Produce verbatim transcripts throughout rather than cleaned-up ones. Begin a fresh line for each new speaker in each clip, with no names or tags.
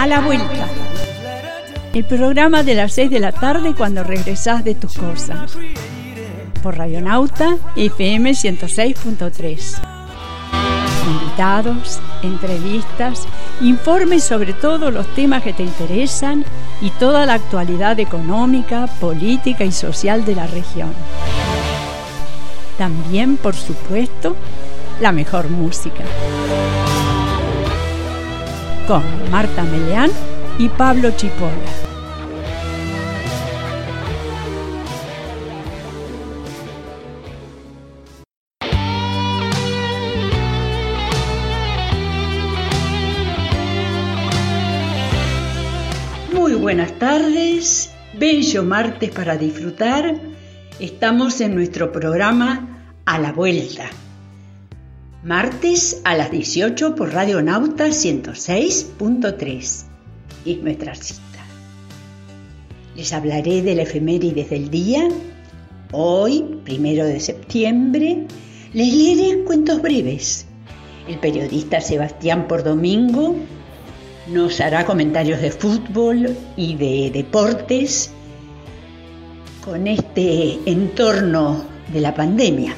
A la vuelta. El programa de las seis de la tarde cuando regresás de tus cosas. Por Radionauta F M ciento seis punto tres. Invitados, entrevistas, informes sobre todos los temas que te interesan y toda la actualidad económica, política y social de la región. También, por supuesto, la mejor música. Con Marta Meleán y Pablo Chipola. Muy buenas tardes, bello martes para disfrutar. Estamos en nuestro programa A la Vuelta. Martes a las dieciocho por Radionauta ciento seis punto tres. Es nuestra cita. Les hablaré de la efemérides del día. Hoy, primero de septiembre, les leeré cuentos breves. El periodista Sebastián Pordomingo nos hará comentarios de fútbol y de deportes con este entorno de la pandemia.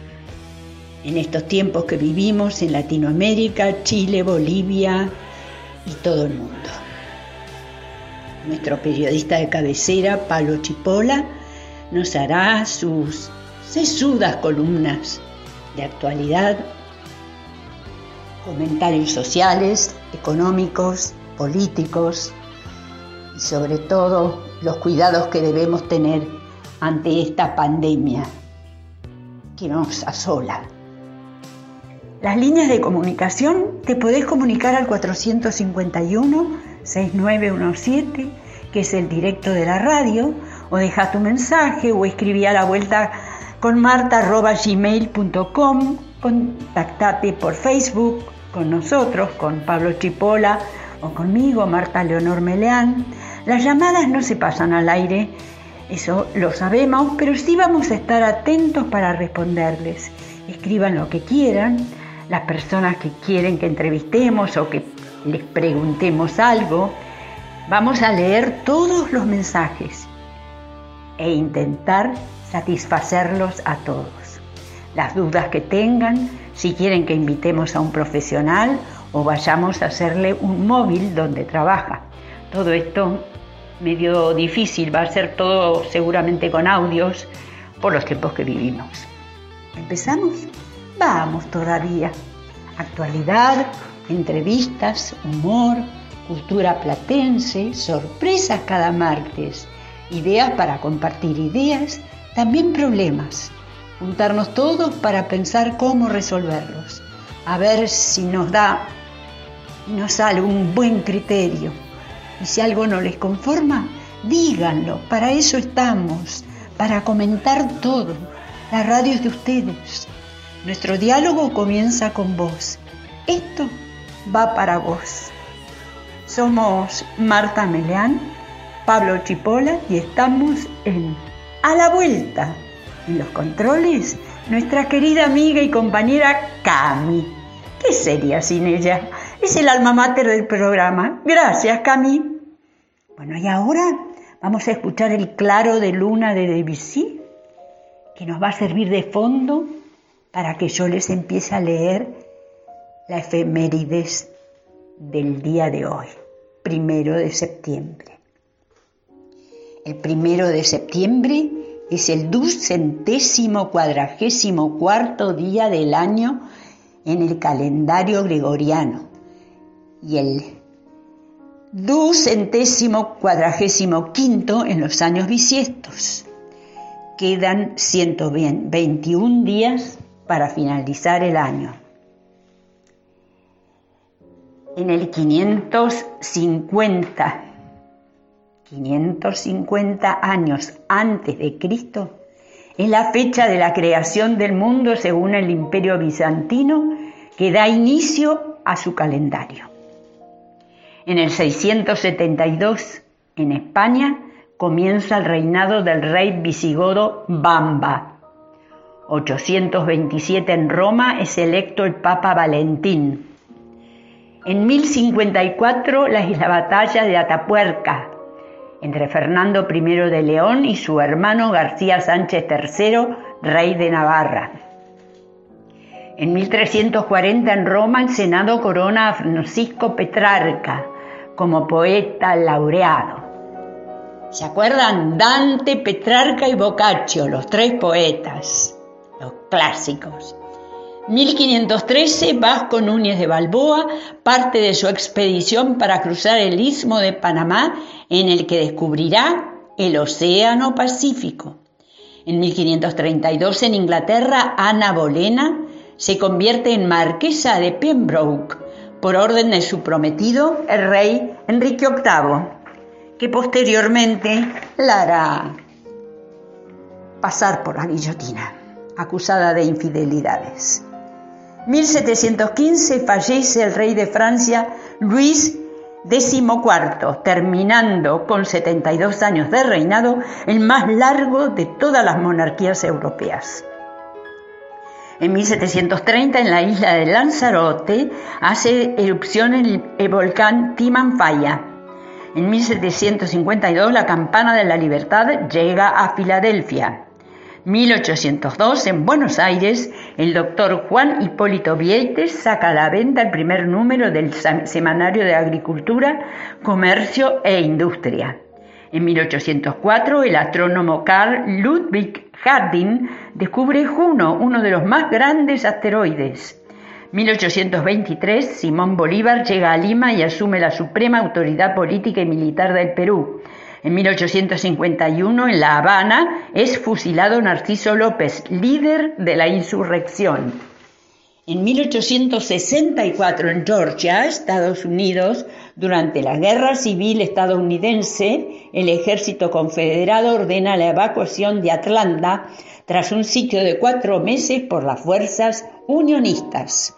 En estos tiempos que vivimos en Latinoamérica, Chile, Bolivia y todo el mundo. Nuestro periodista de cabecera, Pablo Chipola, nos hará sus sesudas columnas de actualidad, comentarios sociales, económicos, políticos y sobre todo los cuidados que debemos tener ante esta pandemia que nos asola. Las líneas de comunicación, te podés comunicar al cuatrocientos cincuenta y uno, sesenta y nueve diecisiete, que es el directo de la radio, o dejá tu mensaje o escribí a la vuelta con marta arroba gmail punto com, contactate por Facebook con nosotros, con Pablo Chipola o conmigo, Marta Leonor Meleán. Las llamadas no se pasan al aire, eso lo sabemos, pero sí vamos a estar atentos para responderles. Escriban lo que quieran. Las personas que quieren que entrevistemos o que les preguntemos algo, vamos a leer todos los mensajes e intentar satisfacerlos a todos. Las dudas que tengan, si quieren que invitemos a un profesional o vayamos a hacerle un móvil donde trabaja. Todo esto medio difícil, va a ser todo seguramente con audios por los tiempos que vivimos. ¿Empezamos? Vamos todavía. Actualidad, entrevistas, humor, cultura platense, sorpresas cada martes, ideas para compartir ideas, también problemas. Juntarnos todos para pensar cómo resolverlos. A ver si nos da, nos sale un buen criterio. Y si algo no les conforma, díganlo. Para eso estamos, para comentar todo. La radio es de ustedes. Nuestro diálogo comienza con vos. Esto va para vos. Somos Marta Meleán, Pablo Chipola y estamos en A la Vuelta. En los controles, nuestra querida amiga y compañera Cami. ¿Qué sería sin ella? Es el alma mater del programa. Gracias, Cami. Bueno, y ahora vamos a escuchar el Claro de Luna de Debussy, que nos va a servir de fondo para que yo les empiece a leer la efemérides del día de hoy, primero de septiembre. El primero de septiembre es el ducentésimo cuadragésimo cuarto día del año en el calendario gregoriano y el ducentésimo cuadragésimo quinto en los años bisiestos. Quedan ciento veintiún días para finalizar el año. En el quinientos cincuenta, quinientos cincuenta años antes de Cristo, es la fecha de la creación del mundo según el Imperio Bizantino, que da inicio a su calendario. En el seiscientos setenta y dos, en España, comienza el reinado del rey visigodo Bamba. ochocientos veintisiete en Roma es electo el Papa Valentín. En mil cincuenta y cuatro, la, la batalla de Atapuerca, entre Fernando primero de León y su hermano García Sánchez tercero, rey de Navarra. En mil trescientos cuarenta, en Roma, el Senado corona a Francisco Petrarca como poeta laureado. ¿Se acuerdan? Dante, Petrarca y Boccaccio, los tres poetas, los clásicos. mil quinientos trece, Vasco Núñez de Balboa parte de su expedición para cruzar el Istmo de Panamá, en el que descubrirá el Océano Pacífico. En mil quinientos treinta y dos, en Inglaterra, Ana Bolena se convierte en marquesa de Pembroke por orden de su prometido, el rey Enrique octavo, que posteriormente la hará pasar por la guillotina, acusada de infidelidades. mil setecientos quince, fallece el rey de Francia, Luis decimocuarto, terminando con setenta y dos años de reinado, el más largo de todas las monarquías europeas. En mil setecientos treinta, en la isla de Lanzarote, hace erupción el, el volcán Timanfaya. En mil setecientos cincuenta y dos, la campana de la libertad llega a Filadelfia. mil ochocientos dos, en Buenos Aires, el doctor Juan Hipólito Vieites saca a la venta el primer número del Semanario de Agricultura, Comercio e Industria. En mil ochocientos cuatro, el astrónomo Carl Ludwig Harding descubre Juno, uno de los más grandes asteroides. mil ochocientos veintitrés, Simón Bolívar llega a Lima y asume la suprema autoridad política y militar del Perú. En mil ochocientos cincuenta y uno, en La Habana, es fusilado Narciso López, líder de la insurrección. En mil ochocientos sesenta y cuatro, en Georgia, Estados Unidos, durante la Guerra Civil estadounidense, el ejército confederado ordena la evacuación de Atlanta tras un sitio de cuatro meses por las fuerzas unionistas.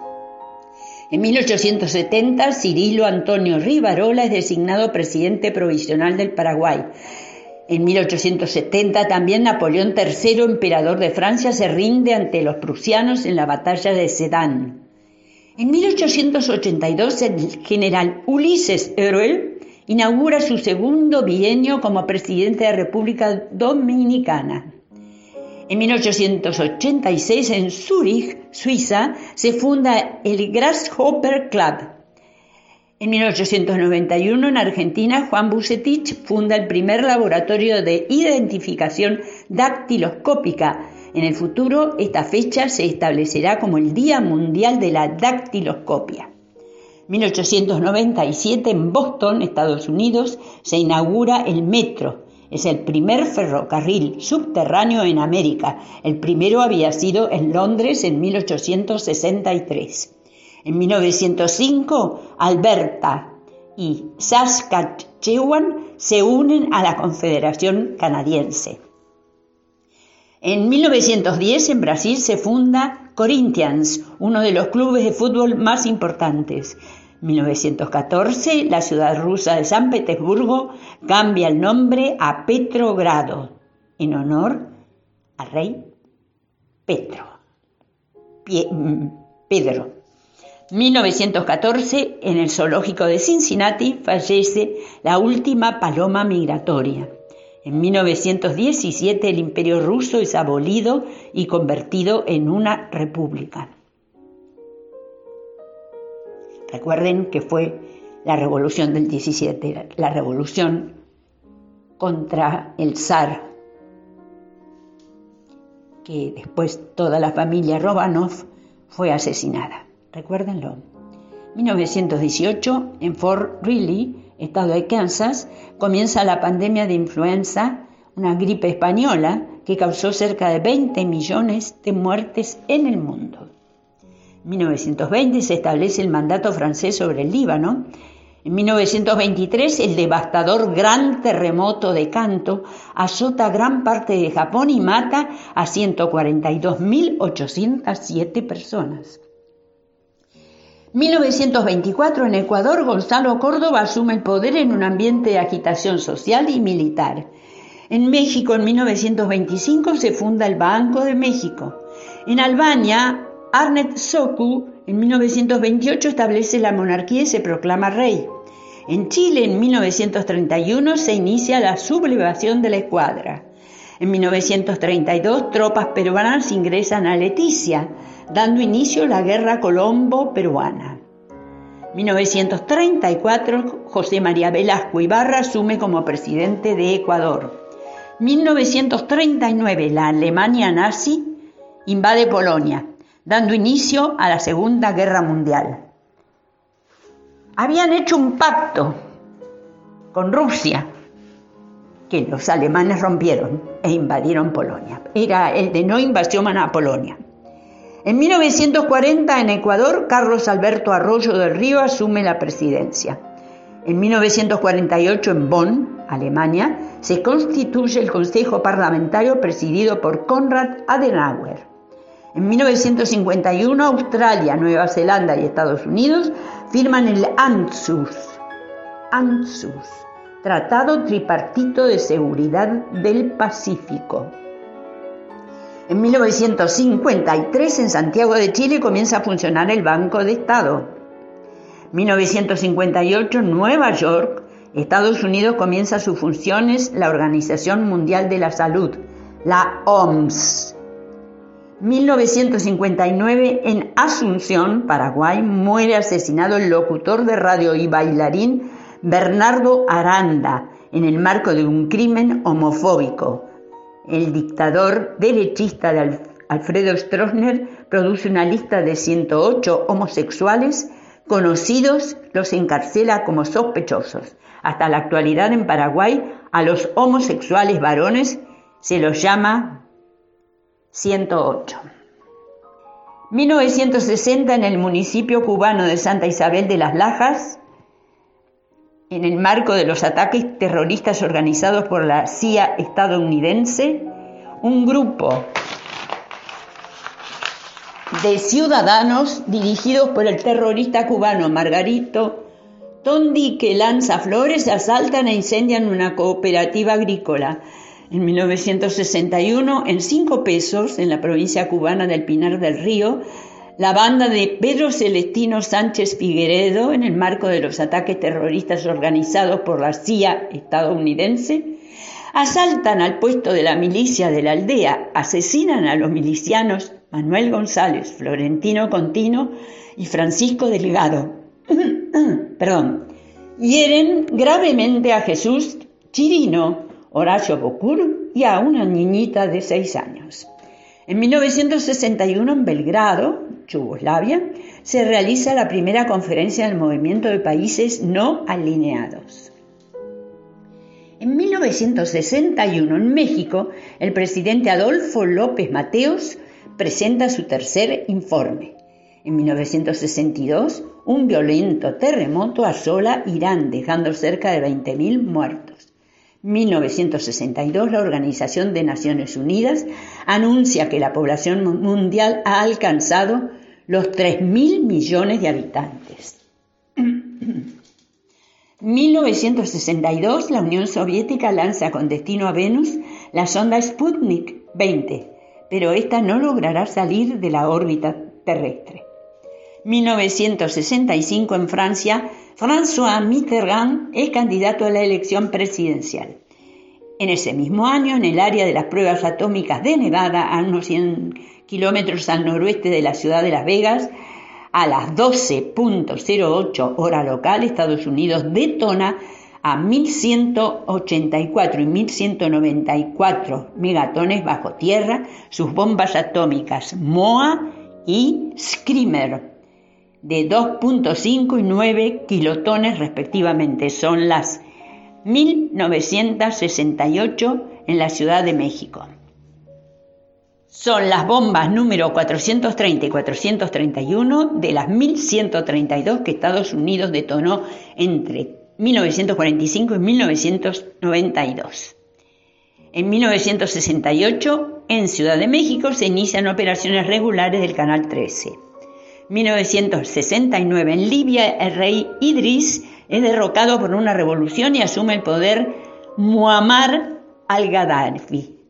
En mil ochocientos setenta, Cirilo Antonio Rivarola es designado presidente provisional del Paraguay. En mil ochocientos setenta también Napoleón tercero, emperador de Francia, se rinde ante los prusianos en la batalla de Sedan. En mil ochocientos ochenta y dos, el general Ulises Earle inaugura su segundo bienio como presidente de la República Dominicana. En mil ochocientos ochenta y seis, en Zúrich, Suiza, se funda el Grasshopper Club. En mil ochocientos noventa y uno, en Argentina, Juan Bucetich funda el primer laboratorio de identificación dactiloscópica. En el futuro, esta fecha se establecerá como el Día Mundial de la Dactiloscopia. mil ochocientos noventa y siete, en Boston, Estados Unidos, se inaugura el metro. Es el primer ferrocarril subterráneo en América. El primero había sido en Londres en mil ochocientos sesenta y tres. En mil novecientos cinco, Alberta y Saskatchewan se unen a la Confederación Canadiense. En mil novecientos diez, en Brasil, se funda Corinthians, uno de los clubes de fútbol más importantes. En mil novecientos catorce, la ciudad rusa de San Petersburgo cambia el nombre a Petrogrado, en honor al rey Petro. Pie, Pedro. mil novecientos catorce, en el zoológico de Cincinnati, fallece la última paloma migratoria. En mil novecientos diecisiete, el Imperio ruso es abolido y convertido en una república. Recuerden que fue la revolución del diecisiete, la revolución contra el zar, que después toda la familia Romanov fue asesinada. Recuérdenlo. mil novecientos dieciocho, en Fort Greely, estado de Kansas, comienza la pandemia de influenza, una gripe española que causó cerca de veinte millones de muertes en el mundo. En mil novecientos veinte se establece el mandato francés sobre el Líbano. En mil novecientos veintitrés, el devastador gran terremoto de Kanto azota gran parte de Japón y mata a ciento cuarenta y dos mil ochocientas siete personas. mil novecientos veinticuatro, en Ecuador, Gonzalo Córdoba asume el poder en un ambiente de agitación social y militar. En México, en mil novecientos veinticinco, se funda el Banco de México. En Albania, Ahmet Soku en mil novecientos veintiocho establece la monarquía y se proclama rey. En Chile, en mil novecientos treinta y uno, se inicia la sublevación de la escuadra. En mil novecientos treinta y dos, tropas peruanas ingresan a Leticia, dando inicio a la Guerra Colombo-Peruana. mil novecientos treinta y cuatro, José María Velasco Ibarra asume como presidente de Ecuador. mil novecientos treinta y nueve, la Alemania nazi invade Polonia, dando inicio a la Segunda Guerra Mundial. Habían hecho un pacto con Rusia que los alemanes rompieron e invadieron Polonia. Era el de no invasión a Polonia. En mil novecientos cuarenta, en Ecuador, Carlos Alberto Arroyo del Río asume la presidencia. En mil novecientos cuarenta y ocho, en Bonn, Alemania, se constituye el Consejo Parlamentario presidido por Konrad Adenauer. En mil novecientos cincuenta y uno, Australia, Nueva Zelanda y Estados Unidos firman el ANZUS, ANZUS, Tratado Tripartito de Seguridad del Pacífico. En mil novecientos cincuenta y tres, en Santiago de Chile, comienza a funcionar el Banco de Estado. mil novecientos cincuenta y ocho, en Nueva York, Estados Unidos, comienza sus funciones la Organización Mundial de la Salud, la O M S. mil novecientos cincuenta y nueve, en Asunción, Paraguay, muere asesinado el locutor de radio y bailarín Bernardo Aranda en el marco de un crimen homofóbico. El dictador derechista de Alfredo Stroessner produce una lista de ciento ocho homosexuales conocidos, los encarcela como sospechosos. Hasta la actualidad en Paraguay a los homosexuales varones se los llama ciento ocho. mil novecientos sesenta, en el municipio cubano de Santa Isabel de las Lajas, en el marco de los ataques terroristas organizados por la C I A estadounidense, un grupo de ciudadanos dirigidos por el terrorista cubano Margarito Tondi, que lanza flores, asaltan e incendian una cooperativa agrícola. En mil novecientos sesenta y uno, en Cinco Pesos, en la provincia cubana del Pinar del Río, la banda de Pedro Celestino Sánchez Figueredo, en el marco de los ataques terroristas organizados por la C I A estadounidense, asaltan al puesto de la milicia de la aldea, asesinan a los milicianos Manuel González, Florentino Contino y Francisco Delgado. Perdón. Hieren gravemente a Jesús Chirino, Horacio Bocur y a una niñita de seis años. En mil novecientos sesenta y uno, en Belgrado, Yugoslavia, se realiza la primera conferencia del Movimiento de Países No Alineados. En mil novecientos sesenta y uno, en México, el presidente Adolfo López Mateos presenta su tercer informe. En mil novecientos sesenta y dos, un violento terremoto asola Irán, dejando cerca de veinte mil muertos. En mil novecientos sesenta y dos, la Organización de Naciones Unidas anuncia que la población mundial ha alcanzado los tres mil millones de habitantes. En mil novecientos sesenta y dos, la Unión Soviética lanza con destino a Venus la sonda Sputnik veinte, pero esta no logrará salir de la órbita terrestre. mil novecientos sesenta y cinco, en Francia, François Mitterrand es candidato a la elección presidencial. En ese mismo año, en el área de las pruebas atómicas de Nevada, a unos cien kilómetros al noroeste de la ciudad de Las Vegas, a las doce punto cero ocho hora local, Estados Unidos detona a mil ciento ochenta y cuatro y mil ciento noventa y cuatro megatones bajo tierra sus bombas atómicas MOA y Screamer, de dos punto cinco y nueve kilotones respectivamente. Son las mil novecientos sesenta y ocho en la Ciudad de México. Son las bombas número cuatrocientos treinta y cuatrocientos treinta y uno de las mil ciento treinta y dos que Estados Unidos detonó entre mil novecientos cuarenta y cinco y mil novecientos noventa y dos. En mil novecientos sesenta y ocho, en Ciudad de México, se inician operaciones regulares del Canal trece. mil novecientos sesenta y nueve, en Libia, el rey Idris es derrocado por una revolución y asume el poder Muammar al-Gaddafi.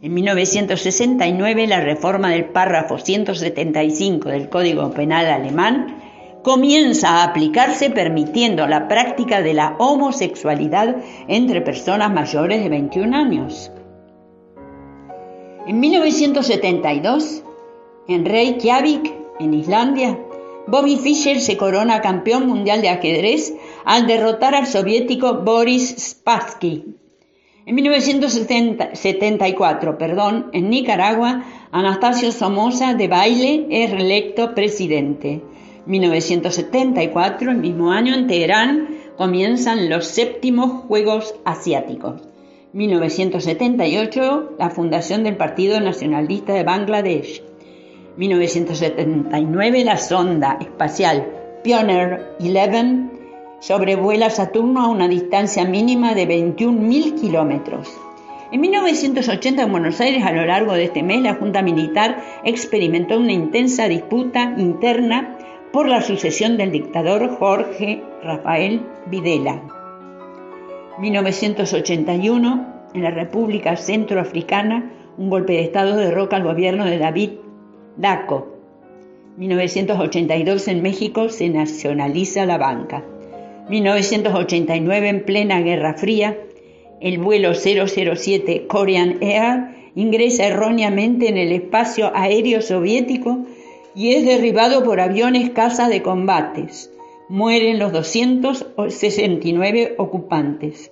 En mil novecientos sesenta y nueve, la reforma del párrafo ciento setenta y cinco del Código Penal alemán comienza a aplicarse permitiendo la práctica de la homosexualidad entre personas mayores de veintiún años. En mil novecientos setenta y dos, en Reykjavik, en Islandia, Bobby Fischer se corona campeón mundial de ajedrez al derrotar al soviético Boris Spassky. En mil novecientos setenta y cuatro, perdón, en Nicaragua, Anastasio Somoza Debayle es reelecto presidente. mil novecientos setenta y cuatro, el mismo año, en Teherán, comienzan los séptimos Juegos Asiáticos. mil novecientos setenta y ocho, la fundación del Partido Nacionalista de Bangladesh. mil novecientos setenta y nueve, la sonda espacial Pioneer once sobrevuela Saturno a una distancia mínima de veintiún mil kilómetros. En mil novecientos ochenta, en Buenos Aires, a lo largo de este mes, la Junta Militar experimentó una intensa disputa interna por la sucesión del dictador Jorge Rafael Videla. mil novecientos ochenta y uno, en la República Centroafricana, un golpe de Estado derroca al gobierno de David Daco. mil novecientos ochenta y dos, en México, se nacionaliza la banca. mil novecientos ochenta y nueve, en plena Guerra Fría, el vuelo cero cero siete Korean Air ingresa erróneamente en el espacio aéreo soviético y es derribado por aviones caza de combates. Mueren los doscientos sesenta y nueve ocupantes.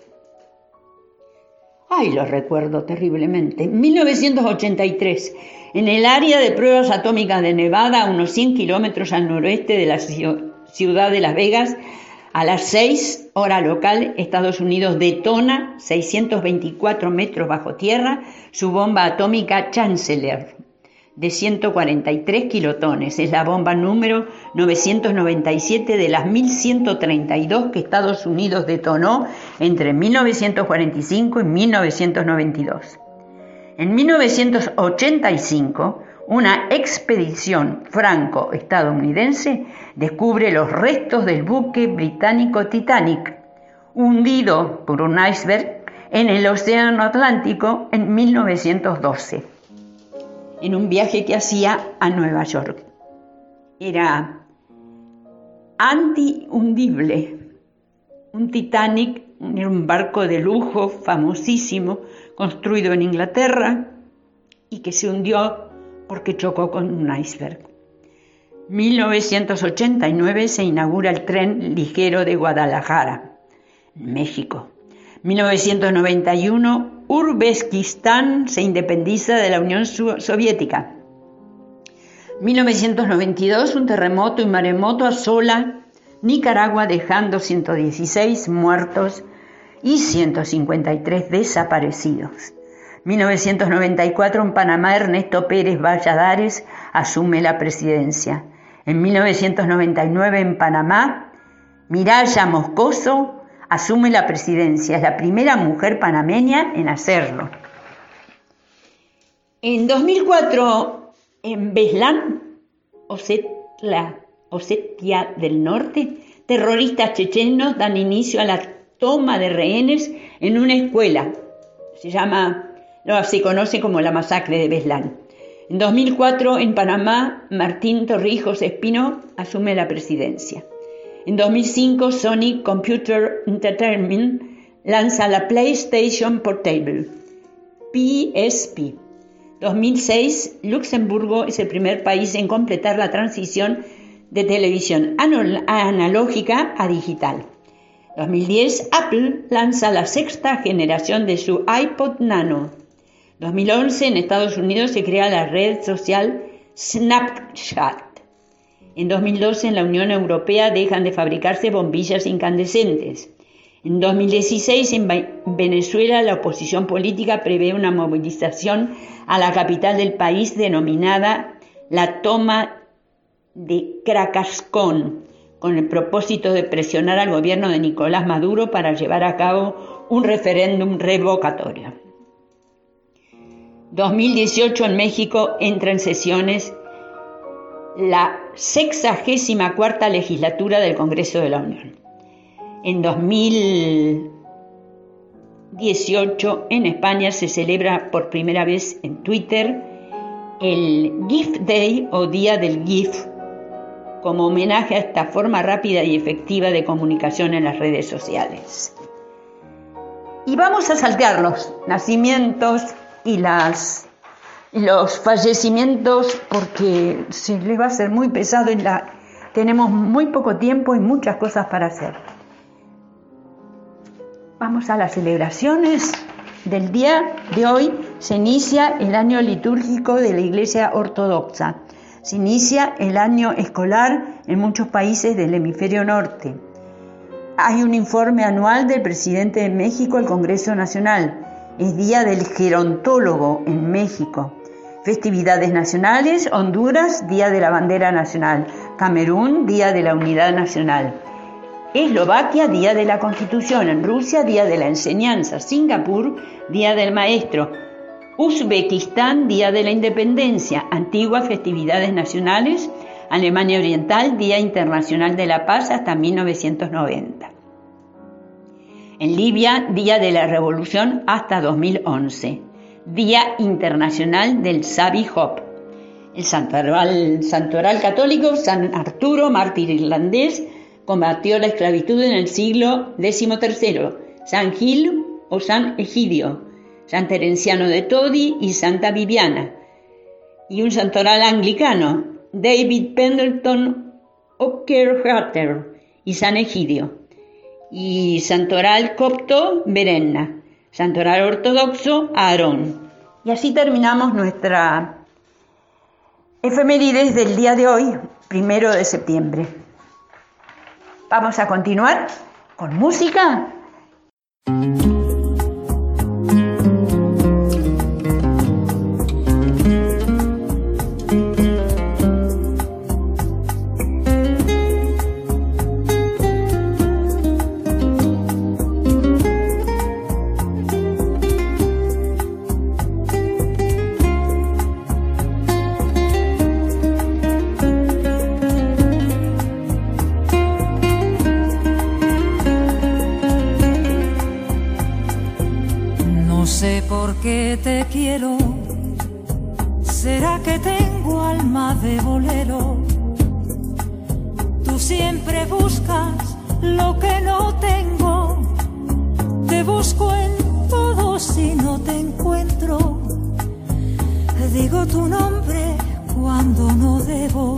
Ay, lo recuerdo terriblemente. mil novecientos ochenta y tres, en el área de pruebas atómicas de Nevada, a unos cien kilómetros al noroeste de la ciudad de Las Vegas, a las seis hora local, Estados Unidos detona seiscientos veinticuatro metros bajo tierra su bomba atómica Chancellor de ciento cuarenta y tres kilotones. Es la bomba número novecientos noventa y siete de las mil ciento treinta y dos que Estados Unidos detonó entre mil novecientos cuarenta y cinco y mil novecientos noventa y dos. En mil novecientos ochenta y cinco, una expedición franco-estadounidense descubre los restos del buque británico Titanic, hundido por un iceberg en el Océano Atlántico en mil novecientos doce, en un viaje que hacía a Nueva York. Era antihundible. Un Titanic era un barco de lujo famosísimo, construido en Inglaterra y que se hundió porque chocó con un iceberg. mil novecientos ochenta y nueve se inaugura el tren ligero de Guadalajara, México. mil novecientos noventa y uno, Uzbekistán se independiza de la Unión Soviética. mil novecientos noventa y dos, un terremoto y maremoto asola Nicaragua, dejando ciento dieciséis muertos y ciento cincuenta y tres desaparecidos. mil novecientos noventa y cuatro, en Panamá, Ernesto Pérez Valladares asume la presidencia. En mil novecientos noventa y nueve, en Panamá, Miraya Moscoso asume la presidencia. Es la primera mujer panameña en hacerlo. En dos mil cuatro, en Beslan, Osetla, Osetia del Norte, terroristas chechenos dan inicio a la toma de rehenes en una escuela. Se llama, no, se conoce como la masacre de Beslan. En dos mil cuatro, en Panamá, Martín Torrijos Espino asume la presidencia. En dos mil cinco, Sony Computer Entertainment lanza la PlayStation Portable, P S P. dos mil seis, Luxemburgo es el primer país en completar la transición de televisión analógica a digital. dos mil diez, Apple lanza la sexta generación de su iPod Nano. dos mil once, en Estados Unidos se crea la red social Snapchat. En dos mil doce, en la Unión Europea dejan de fabricarse bombillas incandescentes. En dos mil dieciséis, en Venezuela, la oposición política prevé una movilización a la capital del país denominada la toma de Caracascón, con el propósito de presionar al gobierno de Nicolás Maduro para llevar a cabo un referéndum revocatorio. dos mil dieciocho, en México entra en sesiones la sexagésima cuarta legislatura del Congreso de la Unión. En dos mil dieciocho en España se celebra por primera vez en Twitter el GIF Day o Día del GIF, como homenaje a esta forma rápida y efectiva de comunicación en las redes sociales. Y vamos a saltear los nacimientos y las, los fallecimientos porque se les va a ser muy pesado y la, tenemos muy poco tiempo y muchas cosas para hacer. Vamos a las celebraciones del día de hoy. Se inicia el año litúrgico de la Iglesia Ortodoxa. Se inicia el año escolar en muchos países del hemisferio norte. Hay un informe anual del presidente de México al Congreso Nacional. Es Día del Gerontólogo en México. Festividades nacionales: Honduras, Día de la Bandera Nacional. Camerún, Día de la Unidad Nacional. Eslovaquia, Día de la Constitución. En Rusia, Día de la Enseñanza. Singapur, Día del Maestro. Uzbekistán, Día de la Independencia. Antigua, festividades nacionales. Alemania Oriental, Día Internacional de la Paz hasta mil novecientos noventa. En Libia, Día de la Revolución hasta dos mil once. Día Internacional del Sabi Hop. El santoral, santoral católico, San Arturo, mártir irlandés, combatió la esclavitud en el siglo decimotercero. San Gil o San Egidio, San Terenciano de Todi y Santa Viviana. Y un santoral anglicano, David Pendleton O'Kerhater y San Egidio. Y santoral copto, Berenna. Santoral ortodoxo, Aarón. Y así terminamos nuestra efemérides del día de hoy, primero de septiembre. Vamos a continuar con música.
Que te quiero, será que tengo alma de bolero. Tú siempre buscas lo que no tengo, te busco en todo si no te encuentro. Digo tu nombre cuando no debo.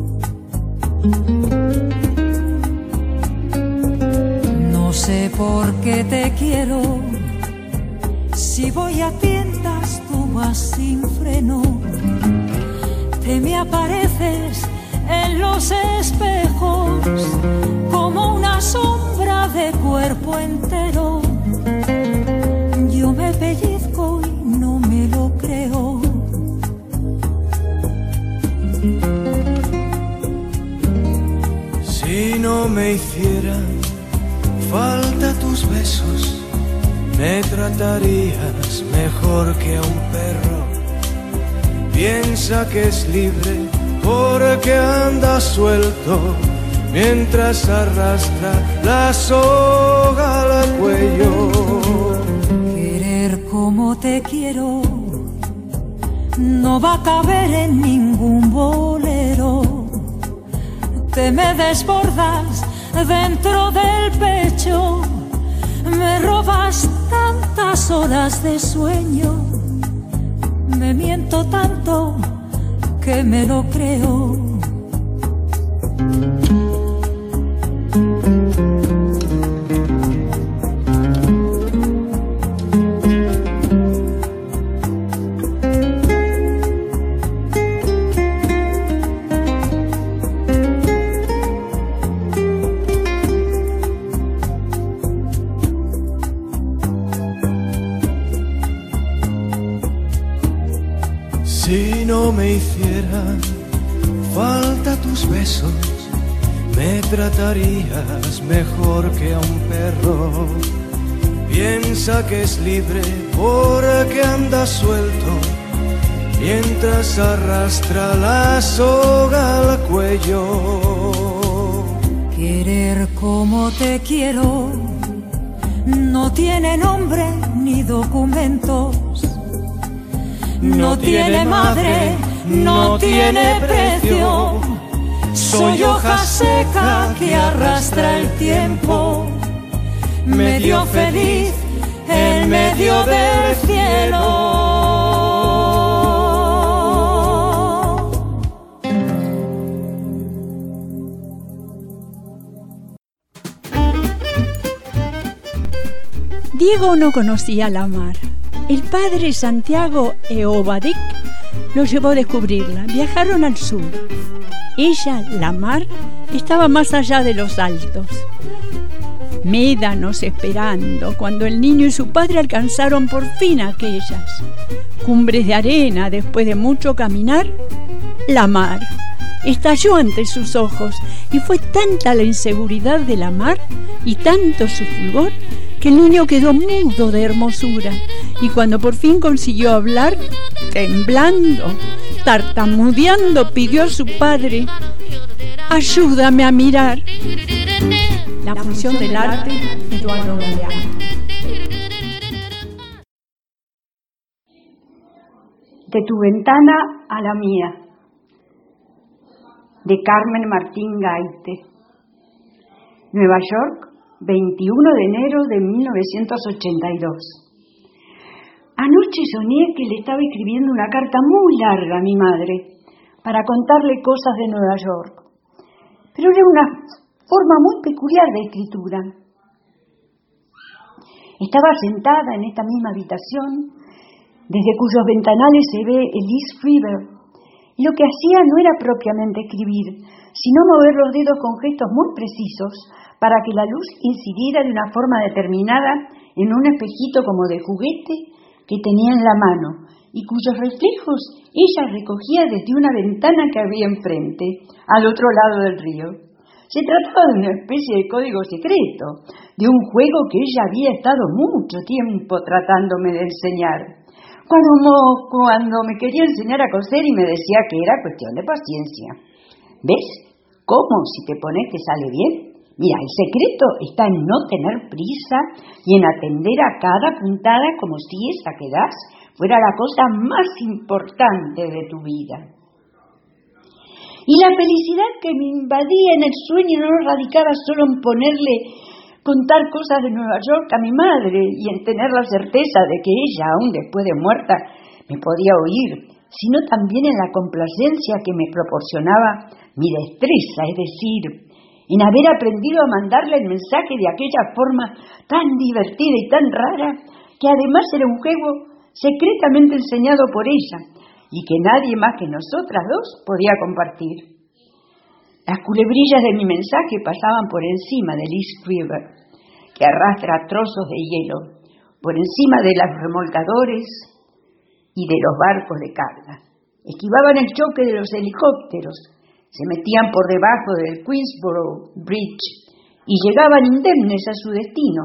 No sé por qué te quiero. Si voy a tiendas, tú vas sin freno. Te me apareces en los espejos como una sombra de cuerpo entero. Yo me pellizco y no me lo creo.
Si no me hicieran falta tus besos, me tratarías mejor que a un perro. Piensa que es libre porque anda suelto mientras arrastra la soga al cuello.
Querer como te quiero no va a caber en ningún bolero. Te me desbordas dentro del pecho, me robas tantas horas de sueño, me miento tanto que me lo creo.
Si no me hicieran falta tus besos, me tratarías mejor que a un perro. Piensa que es libre porque anda suelto mientras arrastra la soga al cuello.
Querer como te quiero no tiene nombre ni documentos, no tiene madre, no tiene precio. Soy hoja seca que arrastra el tiempo, medio feliz en medio del cielo.
Diego no conocía la mar. El padre Santiago Eobadik lo llevó a descubrirla. Viajaron al sur. Ella, la mar, estaba más allá de los altos. Médanos esperando cuando el niño y su padre alcanzaron por fin aquellas cumbres de arena. Después de mucho caminar, la mar estalló ante sus ojos y fue tanta la inseguridad de la mar y tanto su fulgor que el niño quedó mudo de hermosura, y cuando por fin consiguió hablar, temblando, tartamudeando, pidió a su padre: ayúdame a mirar. La función del arte, Eduardo Galeano.
De tu ventana a la mía, de Carmen Martín Gaite. Nueva York, veintiuno de enero de mil novecientos ochenta y dos. Anoche soñé que le estaba escribiendo una carta muy larga a mi madre para contarle cosas de Nueva York, pero era una forma muy peculiar de escritura. Estaba sentada en esta misma habitación, desde cuyos ventanales se ve el East River, y lo que hacía no era propiamente escribir, sino mover los dedos con gestos muy precisos para que la luz incidiera de una forma determinada en un espejito como de juguete que tenía en la mano y cuyos reflejos ella recogía desde una ventana que había enfrente, al otro lado del río. Se trataba de una especie de código secreto, de un juego que ella había estado mucho tiempo tratándome de enseñar. Cuando, cuando me quería enseñar a coser y me decía que era cuestión de paciencia. ¿Ves cómo si te pones te sale bien? Mira, el secreto está en no tener prisa y en atender a cada puntada como si esa que das fuera la cosa más importante de tu vida. Y la felicidad que me invadía en el sueño no radicaba solo en ponerle contar cosas de Nueva York a mi madre y en tener la certeza de que ella, aún después de muerta, me podía oír, sino también en la complacencia que me proporcionaba mi destreza, es decir, en haber aprendido a mandarle el mensaje de aquella forma tan divertida y tan rara, que además era un juego secretamente enseñado por ella, y que nadie más que nosotras dos podía compartir. Las culebrillas de mi mensaje pasaban por encima del East River, que arrastra trozos de hielo, por encima de los remolcadores y de los barcos de carga. Esquivaban el choque de los helicópteros, se metían por debajo del Queensboro Bridge y llegaban indemnes a su destino.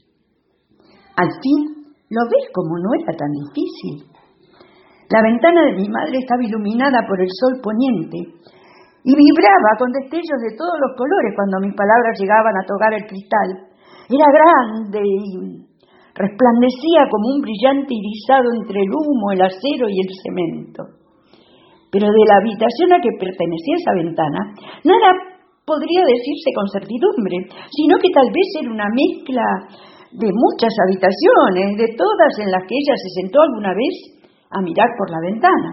Al fin, ¿lo ves como no era tan difícil? La ventana de mi madre estaba iluminada por el sol poniente y vibraba con destellos de todos los colores cuando mis palabras llegaban a tocar el cristal. Era grande y resplandecía como un brillante irisado entre el humo, el acero y el cemento. Pero de la habitación a que pertenecía esa ventana, nada podría decirse con certidumbre, sino que tal vez era una mezcla de muchas habitaciones, de todas en las que ella se sentó alguna vez a mirar por la ventana.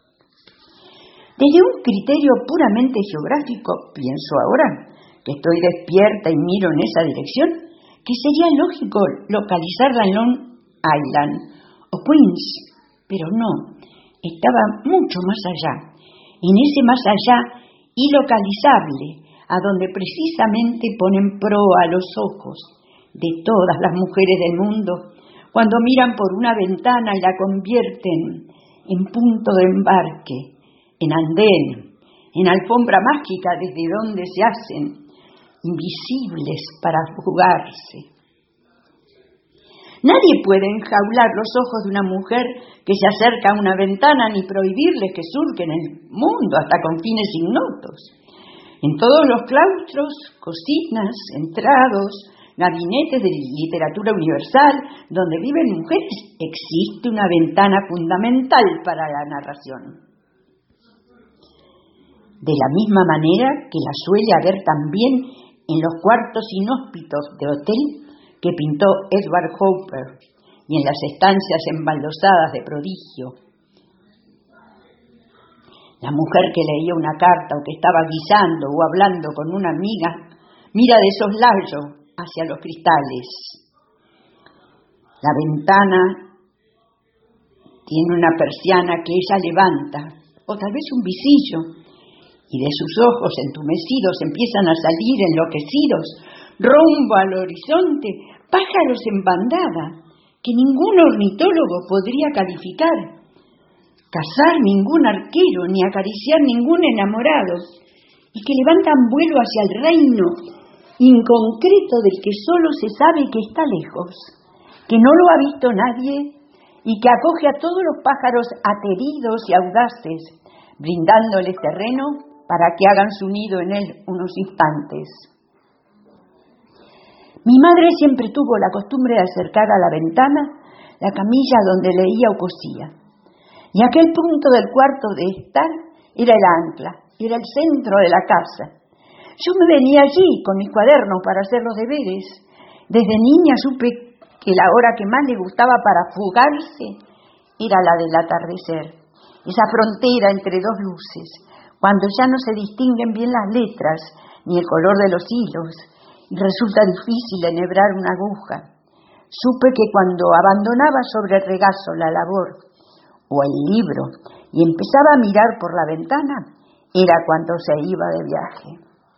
Desde un criterio puramente geográfico, pienso ahora, que estoy despierta y miro en esa dirección, que sería lógico localizarla en Long Island o Queens, pero no. Estaba mucho más allá, en ese más allá ilocalizable, a donde precisamente ponen proa a los ojos de todas las mujeres del mundo, cuando miran por una ventana y la convierten en punto de embarque, en andén, en alfombra mágica desde donde se hacen invisibles para jugarse. Nadie puede enjaular los ojos de una mujer que se acerca a una ventana ni prohibirles que surquen el mundo hasta con fines ignotos. En todos los claustros, cocinas, entrados, gabinetes de literatura universal, donde viven mujeres, existe una ventana fundamental para la narración. De la misma manera que la suele haber también en los cuartos inhóspitos de hotel que pintó Edward Hopper y en las estancias embaldosadas de Prodigio. La mujer que leía una carta o que estaba guisando o hablando con una amiga mira de soslayo hacia los cristales. La ventana tiene una persiana que ella levanta, o tal vez un visillo, y de sus ojos entumecidos empiezan a salir enloquecidos, rumbo al horizonte, pájaros en bandada, que ningún ornitólogo podría calificar, cazar ningún arquero, ni acariciar ningún enamorado, y que levantan vuelo hacia el reino inconcreto del que solo se sabe que está lejos, que no lo ha visto nadie, y que acoge a todos los pájaros ateridos y audaces, brindándoles terreno para que hagan su nido en él unos instantes. Mi madre siempre tuvo la costumbre de acercar a la ventana la camilla donde leía o cosía, y aquel punto del cuarto de estar era el ancla, era el centro de la casa. Yo me venía allí con mis cuadernos para hacer los deberes. Desde niña supe que la hora que más le gustaba para fugarse era la del atardecer, esa frontera entre dos luces, cuando ya no se distinguen bien las letras ni el color de los hilos y resulta difícil enhebrar una aguja. Supe que cuando abandonaba sobre el regazo la labor o el libro y empezaba a mirar por la ventana, era cuando se iba de viaje.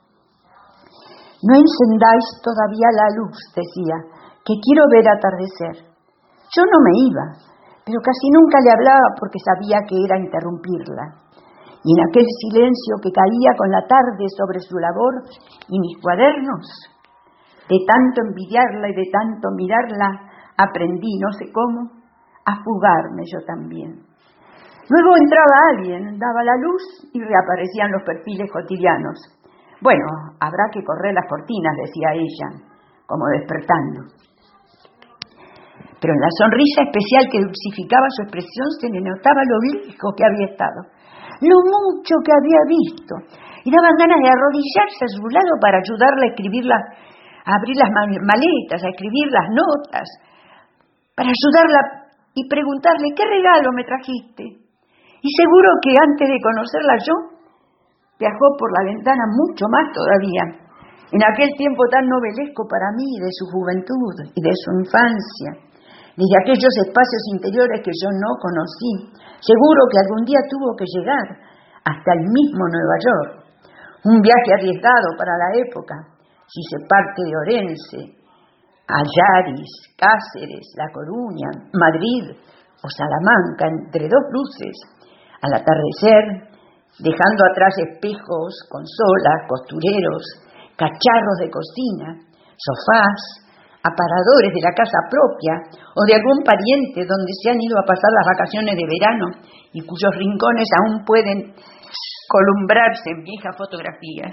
No encendáis todavía la luz, decía, que quiero ver atardecer. Yo no me iba, pero casi nunca le hablaba porque sabía que era interrumpirla. Y en aquel silencio que caía con la tarde sobre su labor y mis cuadernos, de tanto envidiarla y de tanto mirarla, aprendí, no sé cómo, a fugarme yo también. Luego entraba alguien, daba la luz y reaparecían los perfiles cotidianos. Bueno, habrá que correr las cortinas, decía ella, como despertando. Pero en la sonrisa especial que dulcificaba su expresión se le notaba lo lejos que había estado, lo mucho que había visto, y daban ganas de arrodillarse a su lado para ayudarla a escribir las, a abrir las maletas, a escribir las notas, para ayudarla y preguntarle, ¿qué regalo me trajiste? Y seguro que antes de conocerla yo, viajó por la ventana mucho más todavía, en aquel tiempo tan novelesco para mí de su juventud y de su infancia, desde aquellos espacios interiores que yo no conocí. Seguro que algún día tuvo que llegar hasta el mismo Nueva York, un viaje arriesgado para la época, si se parte de Orense, Ayaris, Cáceres, La Coruña, Madrid o Salamanca, entre dos luces, al atardecer, dejando atrás espejos, consolas, costureros, cacharros de cocina, sofás, aparadores de la casa propia o de algún pariente donde se han ido a pasar las vacaciones de verano y cuyos rincones aún pueden columbrarse en viejas fotografías.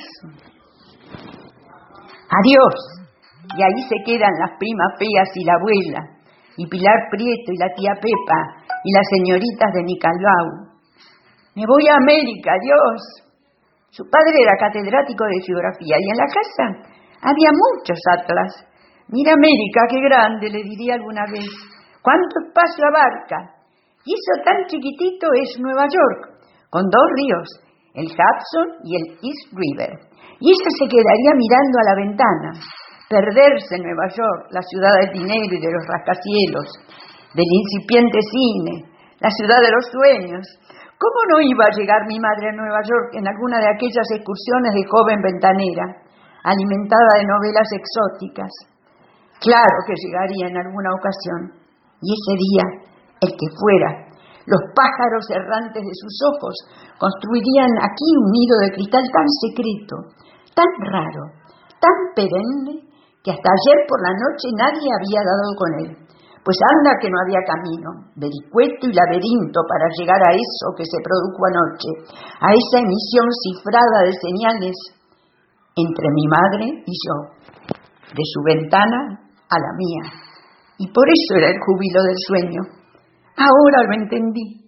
Adiós, y ahí se quedan las primas feas y la abuela, y Pilar Prieto y la tía Pepa y las señoritas de Nicalau. Me voy a América, adiós. Su padre era catedrático de geografía y en la casa había muchos atlas. Mira América, qué grande, le diría alguna vez. ¿Cuánto espacio abarca? Y eso tan chiquitito es Nueva York, con dos ríos, el Hudson y el East River. Y ella se quedaría mirando a la ventana, perderse en Nueva York, la ciudad del dinero y de los rascacielos, del incipiente cine, la ciudad de los sueños. ¿Cómo no iba a llegar mi madre a Nueva York en alguna de aquellas excursiones de joven ventanera, alimentada de novelas exóticas? Claro que llegaría en alguna ocasión, y ese día, el que fuera, los pájaros errantes de sus ojos construirían aquí un nido de cristal tan secreto, tan raro, tan perenne, que hasta ayer por la noche nadie había dado con él. Pues anda que no había camino, vericueto y laberinto para llegar a eso que se produjo anoche, a esa emisión cifrada de señales entre mi madre y yo. de su ventana a la mía. Y por eso era el júbilo del sueño. Ahora lo entendí.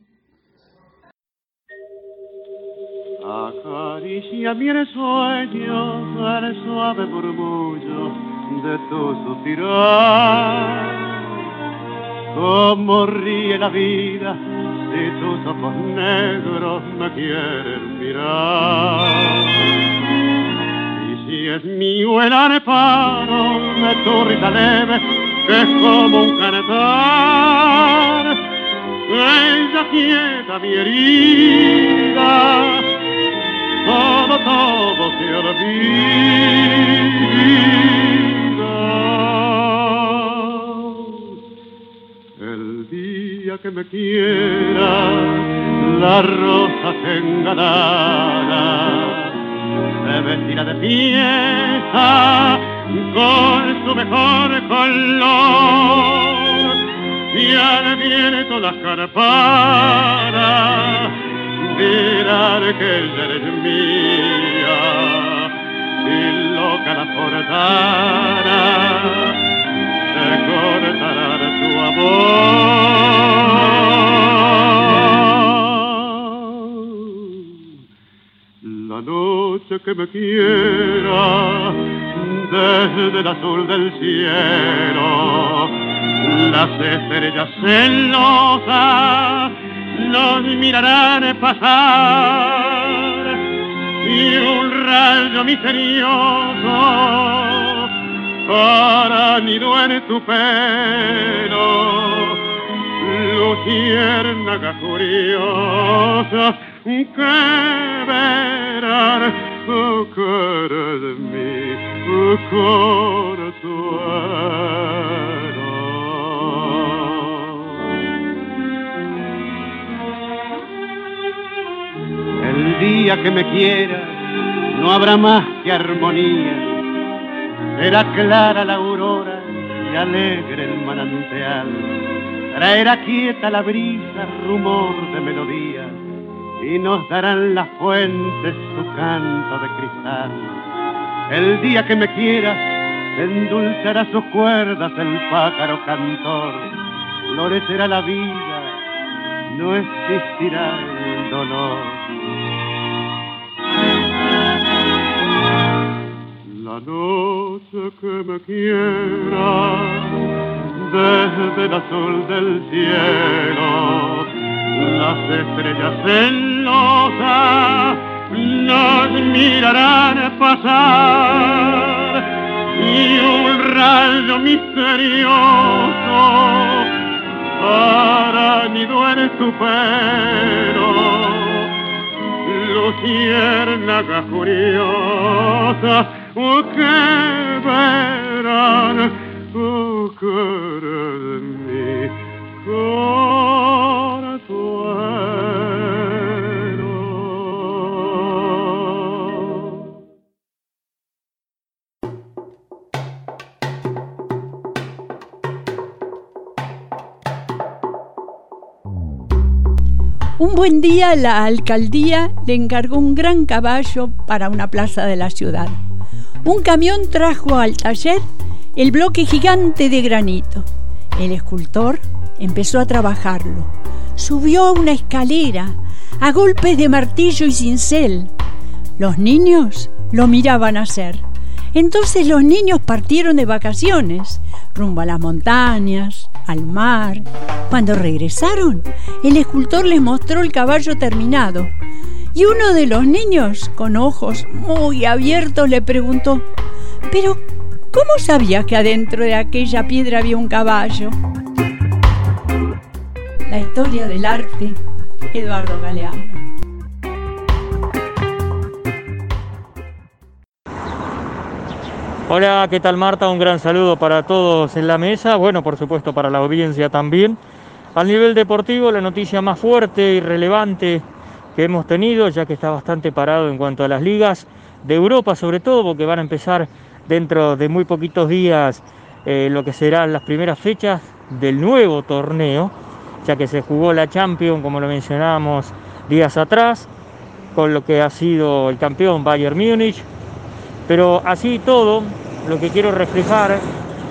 Acaricia mi sueño al suave murmullo de tu suspirar. Como ríe la vida si tus ojos negros me quieren mirar. Y si es mío el arpano de tu risa leve, que es como un cantar, ella quieta mi herida, todo, todo se olvida. El día que me quiera, la rosa se engalara, se vestirá de fiesta con su mejor color, y al viento las campanas dirán que ella eres mía, y loca la forzara se cortará de tu amor. La noche que me quiera, desde el azul del cielo, las estrellas celosas nos mirarán pasar, y un rayo misterioso hará nido en tu pelo, luciérnaga curiosa que verán que eres mi consuelo. El día que me quiera no habrá más que armonía, será clara la aurora y alegre el manantial, traerá quieta la brisa rumor de melodía, y nos darán las fuentes su canto de cristal. El día que me quiera endulzará sus cuerdas el pájaro cantor, florecerá la vida, no existirá el dolor. La noche que me quiera, desde el azul del cielo, las estrellas celosas nos mirarán pasar, y un rayo misterioso hará nido en tu pelo, luciérnaga curiosa que verán que eres mi consuelo.
Un buen día la alcaldía le encargó un gran caballo para una plaza de la ciudad. Un camión trajo al taller el bloque gigante de granito. El escultor empezó a trabajarlo. Subió a una escalera a golpes de martillo y cincel. Los niños lo miraban hacer. Entonces los niños partieron de vacaciones, rumbo a las montañas, al mar. Cuando regresaron, el escultor les mostró el caballo terminado. Y uno de los niños, con ojos muy abiertos, le preguntó: «¿Pero cómo sabías que adentro de aquella piedra había un caballo?». La historia del arte, Eduardo Galeano.
Hola, ¿qué tal, Marta? Un gran saludo para todos en la mesa, bueno, por supuesto para la audiencia también. Al nivel deportivo, la noticia más fuerte y relevante que hemos tenido, ya que está bastante parado en cuanto a las ligas de Europa, sobre todo porque van a empezar dentro de muy poquitos días eh, lo que serán las primeras fechas del nuevo torneo, ya que se jugó la Champions, como lo mencionábamos días atrás, con lo que ha sido el campeón Bayern Múnich. Pero así y todo, lo que quiero reflejar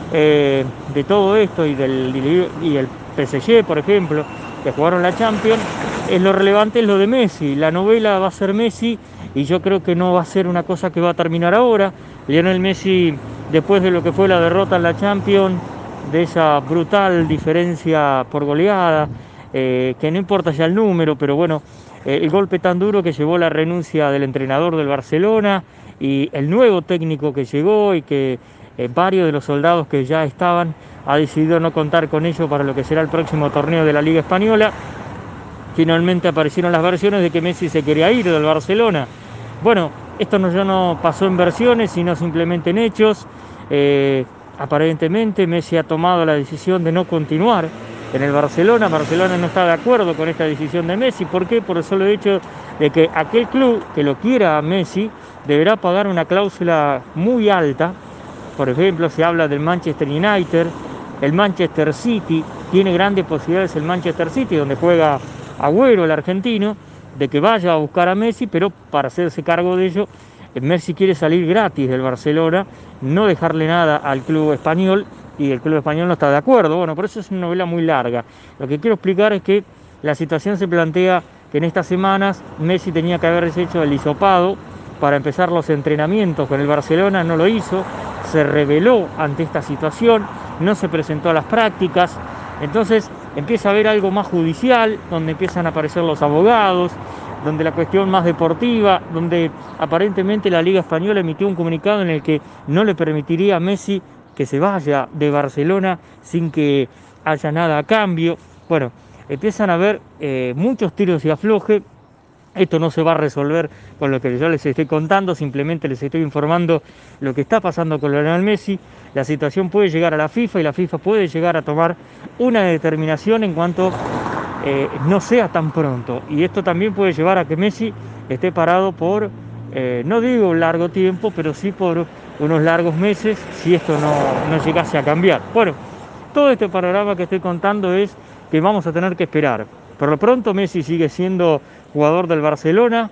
eh, de todo esto y del y el P S G, por ejemplo, que jugaron la Champions, es lo relevante, es lo de Messi. La novela va a ser Messi y yo creo que no va a ser una cosa que va a terminar ahora. Lionel Messi, después de lo que fue la derrota en la Champions, de esa brutal diferencia por goleada, eh, que no importa ya el número, pero bueno, eh, el golpe tan duro que llevó la renuncia del entrenador del Barcelona y el nuevo técnico que llegó y que eh, varios de los soldados que ya estaban ha decidido no contar con ello para lo que será el próximo torneo de la Liga Española. Finalmente aparecieron las versiones de que Messi se quería ir del Barcelona. Bueno, esto no, ya no pasó en versiones, sino simplemente en hechos. Eh, aparentemente Messi ha tomado la decisión de no continuar en el Barcelona. Barcelona no está de acuerdo con esta decisión de Messi. ¿Por qué? Por el solo hecho de que aquel club que lo quiera a Messi deberá pagar una cláusula muy alta. Por ejemplo, se habla del Manchester United, el Manchester City. Tiene grandes posibilidades el Manchester City, donde juega Agüero, el argentino, de que vaya a buscar a Messi, pero para hacerse cargo de ello, Messi quiere salir gratis del Barcelona, no dejarle nada al club español, y el club español no está de acuerdo. Bueno, por eso es una novela muy larga. Lo que quiero explicar es que la situación se plantea que en estas semanas Messi tenía que haberse hecho el hisopado para empezar los entrenamientos con el Barcelona, no lo hizo, se rebeló ante esta situación, no se presentó a las prácticas. Entonces empieza a haber algo más judicial, donde empiezan a aparecer los abogados, donde la cuestión más deportiva, donde aparentemente la Liga Española emitió un comunicado en el que no le permitiría a Messi que se vaya de Barcelona sin que haya nada a cambio. Bueno, empiezan a haber eh, muchos tiros y afloje. Esto no se va a resolver con lo que yo les estoy contando, simplemente les estoy informando lo que está pasando con Lionel Messi. La situación puede llegar a la FIFA y la FIFA puede llegar a tomar una determinación en cuanto eh, no sea tan pronto. Y esto también puede llevar a que Messi esté parado por, eh, no digo un largo tiempo, pero sí por unos largos meses si esto no, no llegase a cambiar. Bueno, todo este panorama que estoy contando es que vamos a tener que esperar. Por lo pronto Messi sigue siendo jugador del Barcelona,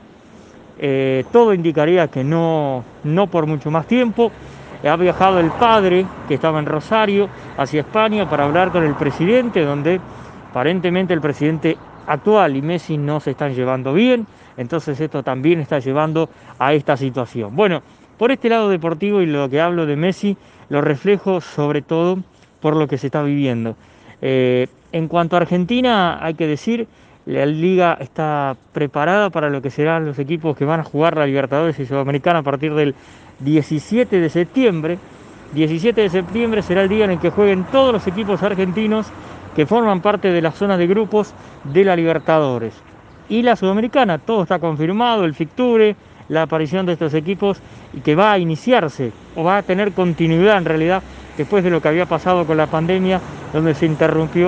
eh, todo indicaría que no, no por mucho más tiempo. Ha viajado el padre, que estaba en Rosario, hacia España para hablar con el presidente, donde aparentemente el presidente actual y Messi no se están llevando bien, entonces esto también está llevando a esta situación. Bueno, por este lado deportivo y lo que hablo de Messi, lo reflejo sobre todo por lo que se está viviendo. Eh, en cuanto a Argentina, hay que decir, la Liga está preparada para lo que serán los equipos que van a jugar la Libertadores y Sudamericana a partir del diecisiete de septiembre. diecisiete de septiembre será el día en el que jueguen todos los equipos argentinos que forman parte de la zona de grupos de la Libertadores. Y la Sudamericana, todo está confirmado, el fixture, la aparición de estos equipos, y que va a iniciarse, o va a tener continuidad en realidad, después de lo que había pasado con la pandemia, donde se interrumpió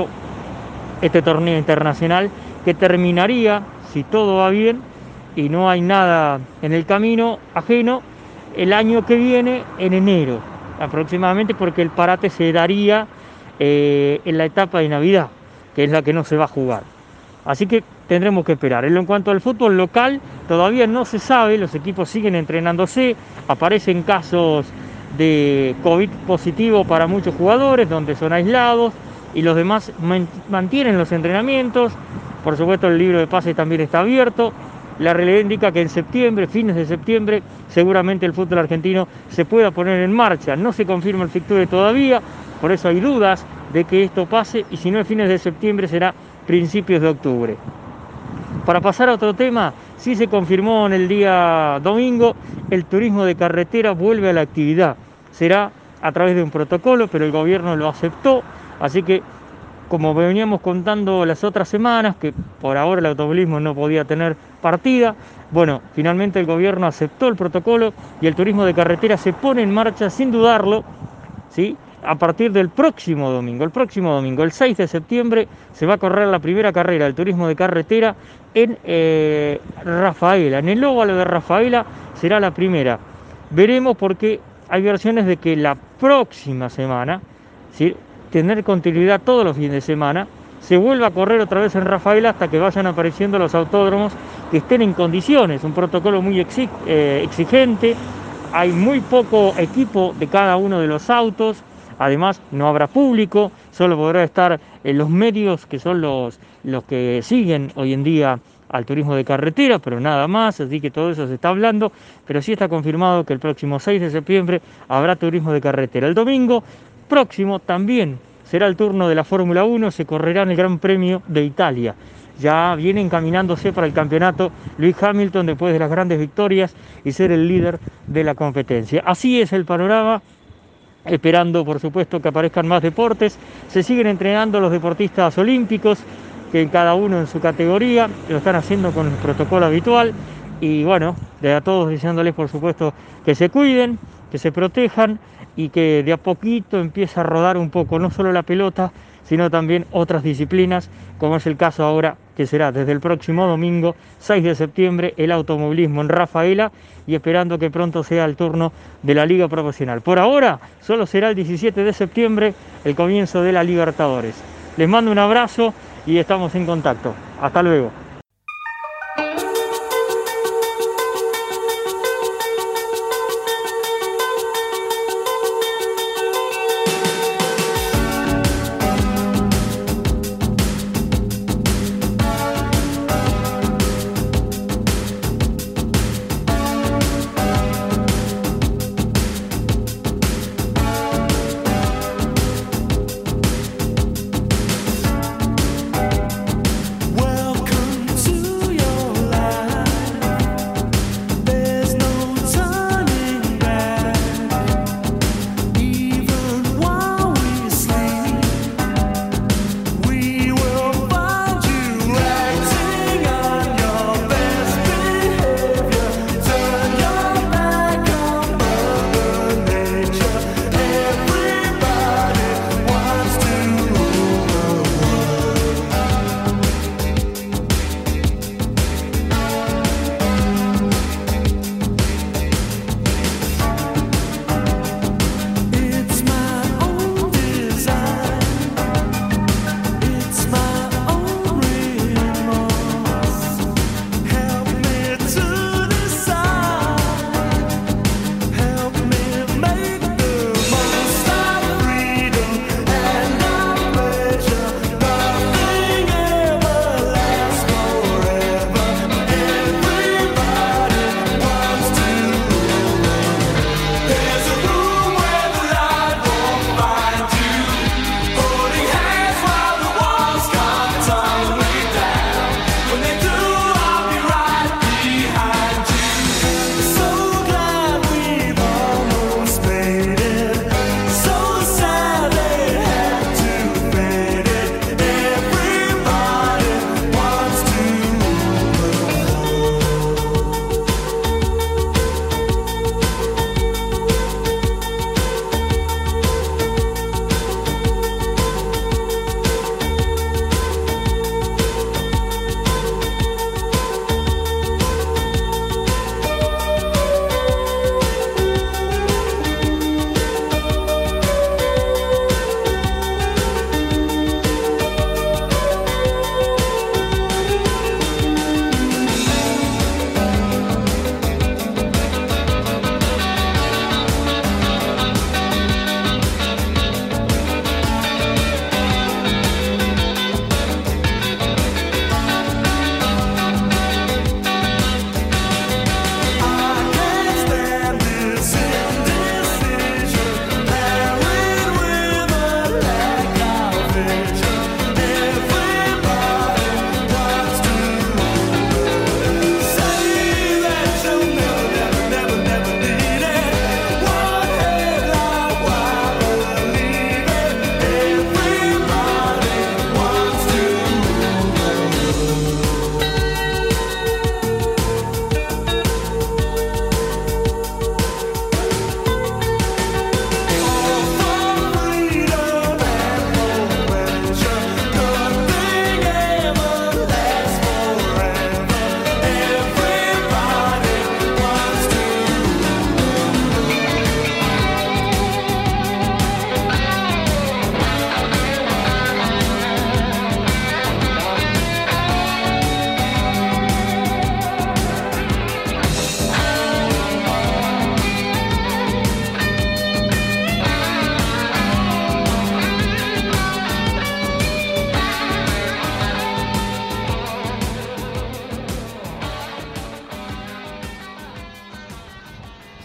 este torneo internacional, que terminaría, si todo va bien y no hay nada en el camino ajeno, el año que viene, en enero aproximadamente, porque el parate se daría eh, en la etapa de Navidad, que es la que no se va a jugar. Así que tendremos que esperar. En cuanto al fútbol local, todavía no se sabe, los equipos siguen entrenándose, aparecen casos de COVID positivo para muchos jugadores, donde son aislados, y los demás mantienen los entrenamientos. Por supuesto, el libro de pases también está abierto. La realidad indica que en septiembre, fines de septiembre, seguramente el fútbol argentino se pueda poner en marcha. No se confirma el fixture todavía, por eso hay dudas de que esto pase, y si no es fines de septiembre será principios de octubre. Para pasar a otro tema, sí se confirmó en el día domingo, el turismo de carretera vuelve a la actividad. Será a través de un protocolo, pero el gobierno lo aceptó, así que, como veníamos contando las otras semanas, que por ahora el automovilismo no podía tener partida, bueno, finalmente el gobierno aceptó el protocolo y el turismo de carretera se pone en marcha sin dudarlo, ¿sí? A partir del próximo domingo. El próximo domingo, el seis de septiembre, se va a correr la primera carrera del turismo de carretera en eh, Rafaela. En el óvalo de Rafaela será la primera. Veremos, porque hay versiones de que la próxima semana, ¿sí?, tener continuidad todos los fines de semana, se vuelva a correr otra vez en Rafaela hasta que vayan apareciendo los autódromos que estén en condiciones. Un protocolo muy exig- eh, exigente, hay muy poco equipo de cada uno de los autos, además no habrá público, solo podrá estar en los medios que son los, los que siguen hoy en día al turismo de carretera, pero nada más, así que todo eso se está hablando, pero sí está confirmado que el próximo seis de septiembre habrá turismo de carretera. El domingo próximo también será el turno de la Fórmula uno, se correrá en el Gran Premio de Italia. Ya viene encaminándose para el campeonato Lewis Hamilton después de las grandes victorias y ser el líder de la competencia. Así es el panorama, esperando por supuesto que aparezcan más deportes. Se siguen entrenando los deportistas olímpicos, que cada uno en su categoría lo están haciendo con el protocolo habitual. Y bueno, a todos deseándoles por supuesto que se cuiden, que se protejan y que de a poquito empiece a rodar un poco, no solo la pelota, sino también otras disciplinas, como es el caso ahora que será desde el próximo domingo, seis de septiembre, el automovilismo en Rafaela, y esperando que pronto sea el turno de la Liga Profesional. Por ahora, solo será el diecisiete de septiembre el comienzo de la Libertadores. Les mando un abrazo y estamos en contacto. Hasta luego.
Welcome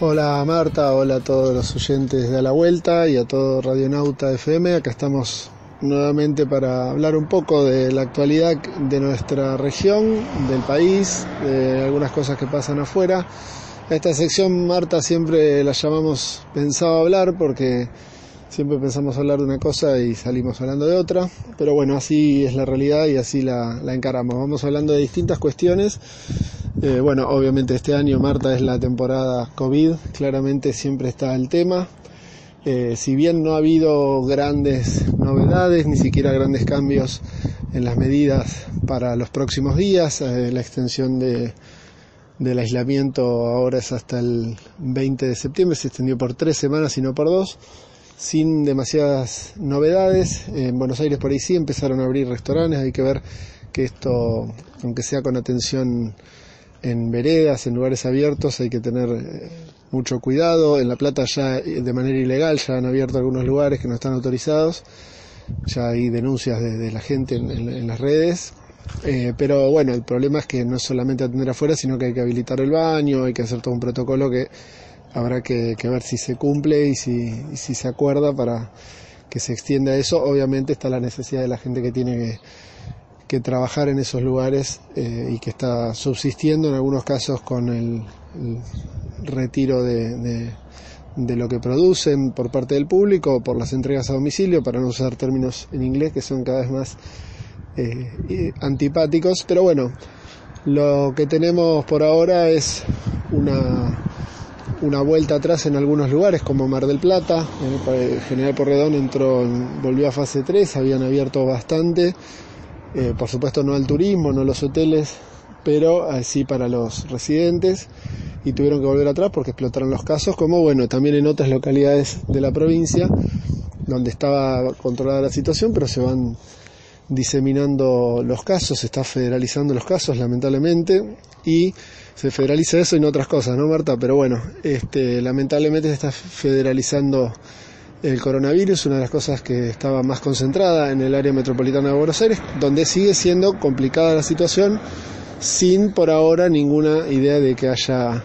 Hola Marta, hola a todos los oyentes de A la Vuelta y a todo Radionauta F M. Acá estamos nuevamente para hablar un poco de la actualidad de nuestra región, del país, de algunas cosas que pasan afuera. Esta sección, Marta, siempre la llamamos Pensado Hablar porque siempre pensamos hablar de una cosa y salimos hablando de otra, pero bueno, así es la realidad y así la, la encaramos. Vamos hablando de distintas cuestiones. Eh, bueno, obviamente este año, Marta, es la temporada COVID, claramente siempre está el tema. Eh, si bien no ha habido grandes novedades, ni siquiera grandes cambios en las medidas para los próximos días, eh, la extensión de, del aislamiento ahora es hasta el veinte de septiembre, se extendió por tres semanas y no por dos, sin demasiadas novedades. En Buenos Aires por ahí sí empezaron a abrir restaurantes, hay que ver que esto, aunque sea con atención en veredas, en lugares abiertos, hay que tener mucho cuidado. En La Plata ya de manera ilegal ya han abierto algunos lugares que no están autorizados, ya hay denuncias de, de la gente en, en, en las redes, eh, pero bueno, el problema es que no es solamente atender afuera, sino que hay que habilitar el baño, hay que hacer todo un protocolo que habrá que, que ver si se cumple y si, y si se acuerda para que se extienda eso. Obviamente está la necesidad de la gente que tiene que que trabajar en esos lugares eh, y que está subsistiendo en algunos casos con el, el retiro de, de, de lo que producen por parte del público, por las entregas a domicilio, para no usar términos en inglés que son cada vez más eh, antipáticos. Pero bueno, lo que tenemos por ahora es una, una vuelta atrás en algunos lugares como Mar del Plata. eh, General Porredón entró en, volvió a fase tres, habían abierto bastante. Eh, por supuesto no al turismo, no a los hoteles, pero sí para los residentes, y tuvieron que volver atrás porque explotaron los casos, como bueno, también en otras localidades de la provincia donde estaba controlada la situación, pero se van diseminando los casos, se está federalizando los casos lamentablemente, y se federaliza eso y no otras cosas, ¿no, Marta? Pero bueno, este, lamentablemente se está federalizando el coronavirus, una de las cosas que estaba más concentrada en el área metropolitana de Buenos Aires, donde sigue siendo complicada la situación, sin por ahora ninguna idea de que haya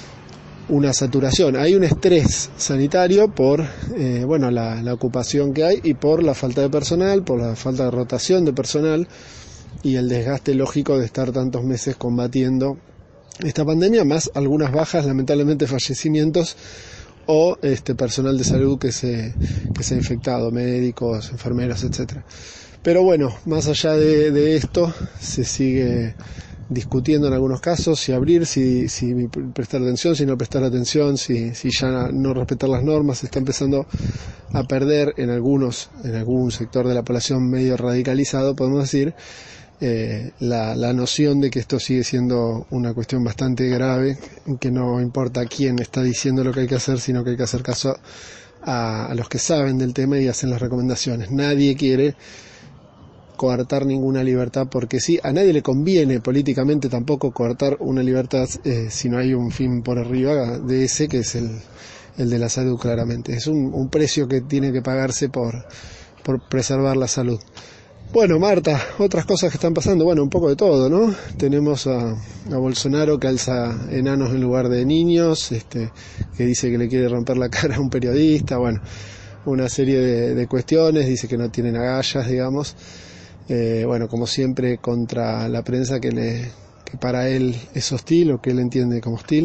una saturación. Hay un estrés sanitario por eh, bueno, la, la ocupación que hay y por la falta de personal, por la falta de rotación de personal y el desgaste lógico de estar tantos meses combatiendo esta pandemia, más algunas bajas, lamentablemente fallecimientos, o este personal de salud que se, que se ha infectado, médicos, enfermeras, etcétera. Pero bueno, más allá de, de esto, se sigue discutiendo en algunos casos si abrir, si, si prestar atención, si no prestar atención, si, si ya no respetar las normas. Se está empezando a perder en algunos, en algún sector de la población medio radicalizado, podemos decir, Eh, la, la noción de que esto sigue siendo una cuestión bastante grave, que no importa quién está diciendo lo que hay que hacer, sino que hay que hacer caso a, a los que saben del tema y hacen las recomendaciones. Nadie quiere coartar ninguna libertad porque sí, a nadie le conviene políticamente tampoco coartar una libertad eh, si no hay un fin por arriba de ese, que es el, el de la salud, claramente. Es un, un precio que tiene que pagarse por, por preservar la salud. Bueno, Marta, otras cosas que están pasando, bueno, un poco de todo, ¿no? Tenemos a, a Bolsonaro que alza enanos en lugar de niños, este, que dice que le quiere romper la cara a un periodista, bueno, una serie de, de cuestiones, dice que no tienen agallas, digamos, eh, bueno, como siempre contra la prensa que, le, que para él es hostil o que él entiende como hostil.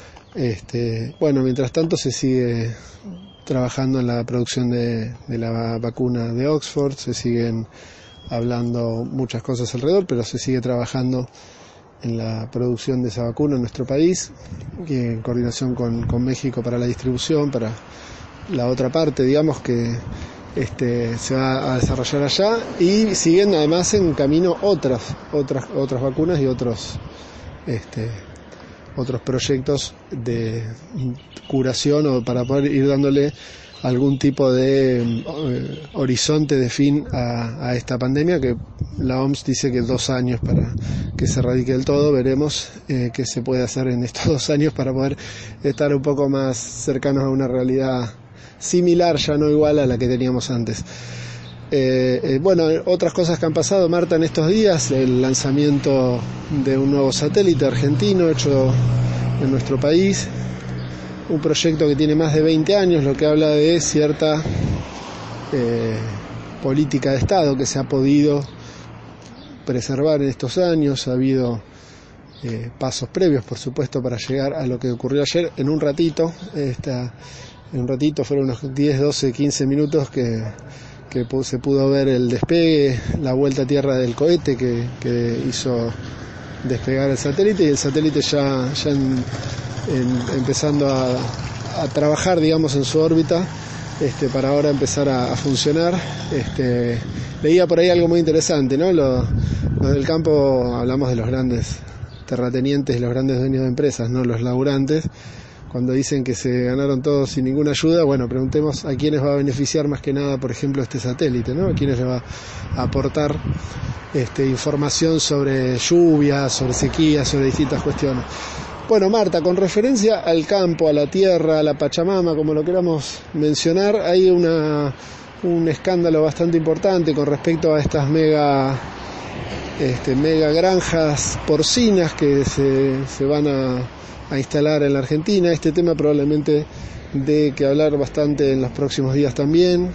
Este, bueno, mientras tanto se sigue trabajando en la producción de, de la vacuna de Oxford, se siguen hablando muchas cosas alrededor, pero se sigue trabajando en la producción de esa vacuna en nuestro país, y en coordinación con, con México para la distribución, para la otra parte, digamos, que este, se va a desarrollar allá, y siguen además en camino otras, otras, otras vacunas y otros, este, otros proyectos de curación, o para poder ir dándole algún tipo de eh, horizonte de fin a, a esta pandemia, que la O M S dice que dos años para que se erradique del todo. Veremos eh, qué se puede hacer en estos dos años para poder estar un poco más cercanos a una realidad similar, ya no igual a la que teníamos antes. Eh, eh, bueno, otras cosas que han pasado, Marta, en estos días: el lanzamiento de un nuevo satélite argentino hecho en nuestro país, un proyecto que tiene más de veinte años, lo que habla de cierta eh, política de Estado que se ha podido preservar en estos años. Ha habido eh, pasos previos, por supuesto, para llegar a lo que ocurrió ayer. En un ratito, esta, en un ratito fueron unos diez, doce, quince minutos que, que se pudo ver el despegue, la vuelta a tierra del cohete que, que hizo despegar el satélite, y el satélite ya, ya en, en, empezando a, a trabajar, digamos, en su órbita, este, para ahora empezar a, a funcionar. Este, leía por ahí algo muy interesante, ¿no? Lo, lo del campo, hablamos de los grandes terratenientes, los grandes dueños de empresas, no los laburantes. Cuando dicen que se ganaron todos sin ninguna ayuda, bueno, preguntemos a quiénes va a beneficiar más que nada, por ejemplo, este satélite, ¿no? A quiénes le va a aportar este, información sobre lluvias, sobre sequías, sobre distintas cuestiones. Bueno, Marta, con referencia al campo, a la tierra, a la Pachamama, como lo queramos mencionar, hay una, un escándalo bastante importante con respecto a estas mega, este, mega granjas porcinas que se, se van a... a instalar en la Argentina. Este tema probablemente dé que hablar bastante en los próximos días también,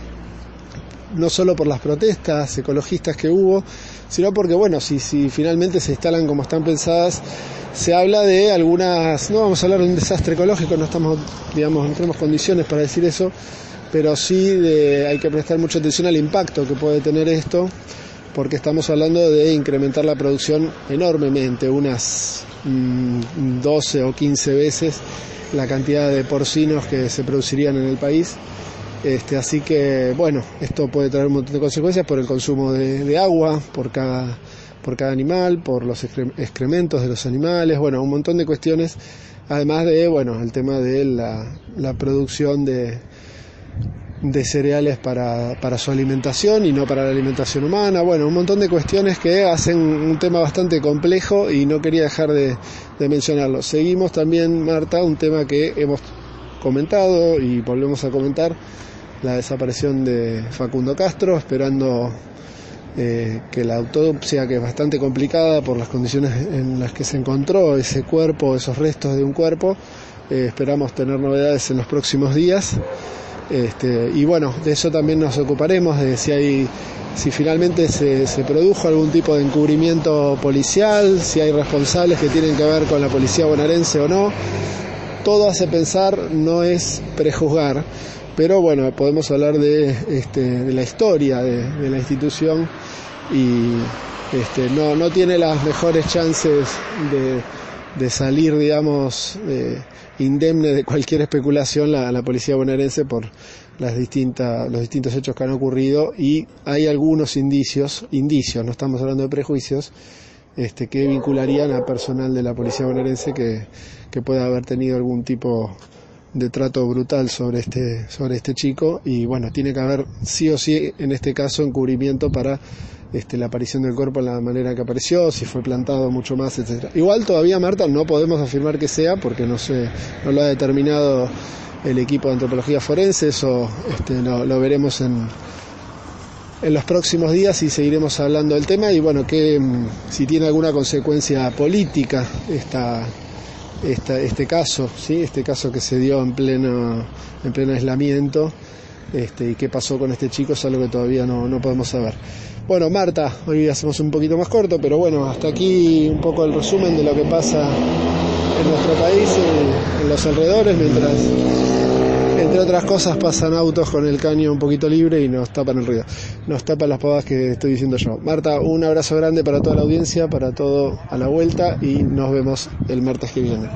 no solo por las protestas ecologistas que hubo, sino porque, bueno, si, si finalmente se instalan como están pensadas, se habla de algunas, no vamos a hablar de un desastre ecológico, no estamos, digamos, no tenemos condiciones para decir eso, pero sí de, hay que prestar mucha atención al impacto que puede tener esto, porque estamos hablando de incrementar la producción enormemente, unas mmm, doce o quince veces la cantidad de porcinos que se producirían en el país. Este, así que, bueno, esto puede traer un montón de consecuencias por el consumo de, de agua, por cada, por cada animal, por los excrementos de los animales, bueno, un montón de cuestiones, además de, bueno, el tema de la, la producción de de cereales para, para su alimentación y no para la alimentación humana. Bueno, un montón de cuestiones que hacen un tema bastante complejo y no quería dejar de, de mencionarlo. Seguimos también, Marta, un tema que hemos comentado y volvemos a comentar, la desaparición de Facundo Castro, esperando eh, que la autopsia, que es bastante complicada por las condiciones en las que se encontró ese cuerpo, esos restos de un cuerpo, eh, esperamos tener novedades en los próximos días. Este, y bueno, de eso también nos ocuparemos, de si hay, si finalmente se, se produjo algún tipo de encubrimiento policial, si hay responsables que tienen que ver con la policía bonaerense o no. Todo hace pensar, no es prejuzgar, pero bueno, podemos hablar de, este, de la historia de, de la institución y este, no, no tiene las mejores chances de, de salir, digamos, de, indemne de cualquier especulación la, la policía bonaerense por las distintas, los distintos hechos que han ocurrido, y hay algunos indicios, indicios, no estamos hablando de prejuicios, este, que vincularían a personal de la policía bonaerense que, que pueda haber tenido algún tipo de trato brutal sobre este, sobre este chico, y bueno, tiene que haber sí o sí en este caso encubrimiento para Este, la aparición del cuerpo en la manera que apareció, si fue plantado mucho más, etcétera. Igual todavía, Marta, no podemos afirmar que sea, porque no sé, no lo ha determinado el equipo de antropología forense, eso este, lo, lo veremos en, en los próximos días y seguiremos hablando del tema, y bueno, que si tiene alguna consecuencia política esta, esta, este caso, ¿sí? Este caso que se dio en pleno, en pleno aislamiento, este, y qué pasó con este chico es algo que todavía no, no podemos saber. Bueno, Marta, hoy hacemos un poquito más corto, pero bueno, hasta aquí un poco el resumen de lo que pasa en nuestro país, en, en los alrededores, mientras, entre otras cosas, pasan autos con el caño un poquito libre y nos tapan el ruido, nos tapan las pavadas que estoy diciendo yo. Marta, un abrazo grande para toda la audiencia, para todo a la vuelta, y nos vemos el martes que viene.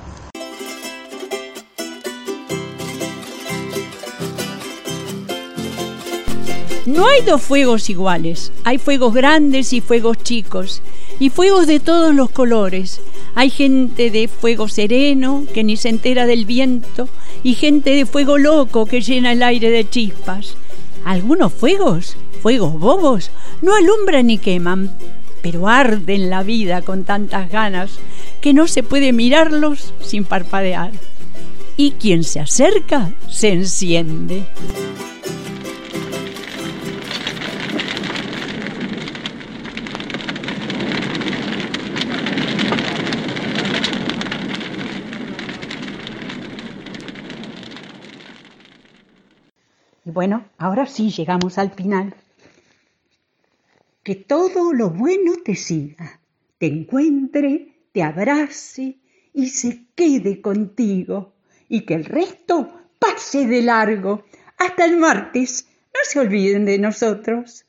No hay dos fuegos iguales, hay fuegos grandes y fuegos chicos, y fuegos de todos los colores. Hay gente de fuego sereno que ni se entera del viento, y gente de fuego loco que llena el aire de chispas. Algunos fuegos, fuegos bobos, no alumbran ni queman, pero arden la vida con tantas ganas que no se puede mirarlos sin parpadear. Y quien se acerca se enciende.
Y bueno, ahora sí llegamos al final. Que todo lo bueno te siga, te encuentre, te abrace y se quede contigo. Y que el resto pase de largo. Hasta el martes. No se olviden de nosotros.